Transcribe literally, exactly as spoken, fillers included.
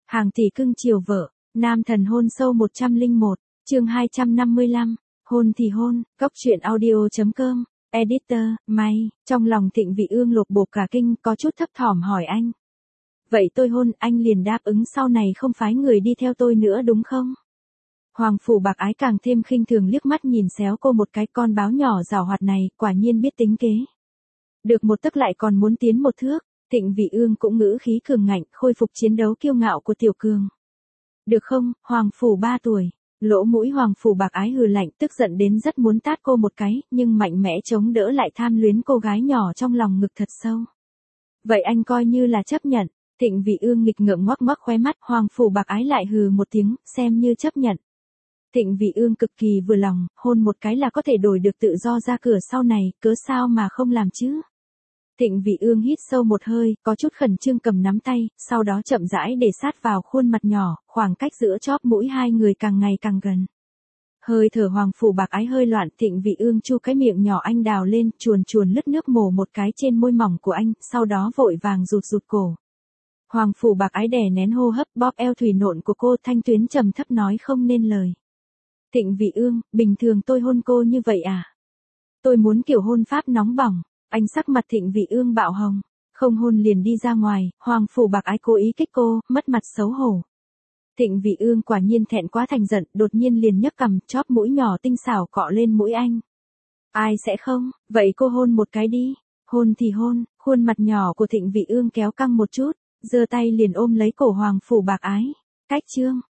Hàng tỷ cưng chiều vợ, nam thần hôn sâu một trăm lẻ một, chương hai trăm năm mươi lăm, hôn thì hôn, góc truyện audio.com, editor, may, trong lòng Thịnh Vị Ương lột bột cả kinh, có chút thấp thỏm hỏi anh. Vậy tôi hôn, anh liền đáp ứng sau này không phái người đi theo tôi nữa đúng không? Hoàng phủ bạc ái càng thêm khinh thường liếc mắt nhìn xéo cô một cái, con báo nhỏ giảo hoạt này, quả nhiên biết tính kế. Được một tấc lại còn muốn tiến một thước. Thịnh Vị Ương cũng ngữ khí cường ngạnh, khôi phục chiến đấu kiêu ngạo của tiểu cường. Được không, hoàng phủ ba tuổi. Lỗ mũi hoàng phủ bạc ái hừ lạnh, tức giận đến rất muốn tát cô một cái, nhưng mạnh mẽ chống đỡ lại tham luyến cô gái nhỏ trong lòng ngực thật sâu. Vậy anh coi như là chấp nhận. Thịnh Vị Ương nghịch ngợm ngoắc ngoắc khóe mắt, hoàng phủ bạc ái lại hừ một tiếng, xem như chấp nhận. Thịnh Vị Ương cực kỳ vừa lòng, hôn một cái là có thể đổi được tự do ra cửa sau này, cớ sao mà không làm chứ? Thịnh Vị Ương hít sâu một hơi, có chút khẩn trương cầm nắm tay, sau đó chậm rãi để sát vào khuôn mặt nhỏ, khoảng cách giữa chóp mũi hai người càng ngày càng gần. Hơi thở hoàng phủ bạc ái hơi loạn, Thịnh Vị Ương chu cái miệng nhỏ anh đào lên, chuồn chuồn lướt nước mổ một cái trên môi mỏng của anh, sau đó vội vàng rụt rụt cổ. Hoàng phủ bạc ái đè nén hô hấp, bóp eo thủy nộn của cô, thanh tuyến trầm thấp nói không nên lời. Thịnh Vị Ương, bình thường tôi hôn cô như vậy à? Tôi muốn kiểu hôn pháp nóng bỏng. Anh sắc mặt Thịnh Vị Ương bạo hồng, không hôn liền đi ra ngoài, hoàng phủ bạc ái cố ý kích cô, mất mặt xấu hổ. Thịnh Vị Ương quả nhiên thẹn quá thành giận, đột nhiên liền nhấc cằm, chóp mũi nhỏ tinh xảo cọ lên mũi anh. Ai sẽ không, vậy cô hôn một cái đi. Hôn thì hôn, khuôn mặt nhỏ của Thịnh Vị Ương kéo căng một chút, giơ tay liền ôm lấy cổ hoàng phủ bạc ái. Cách chương,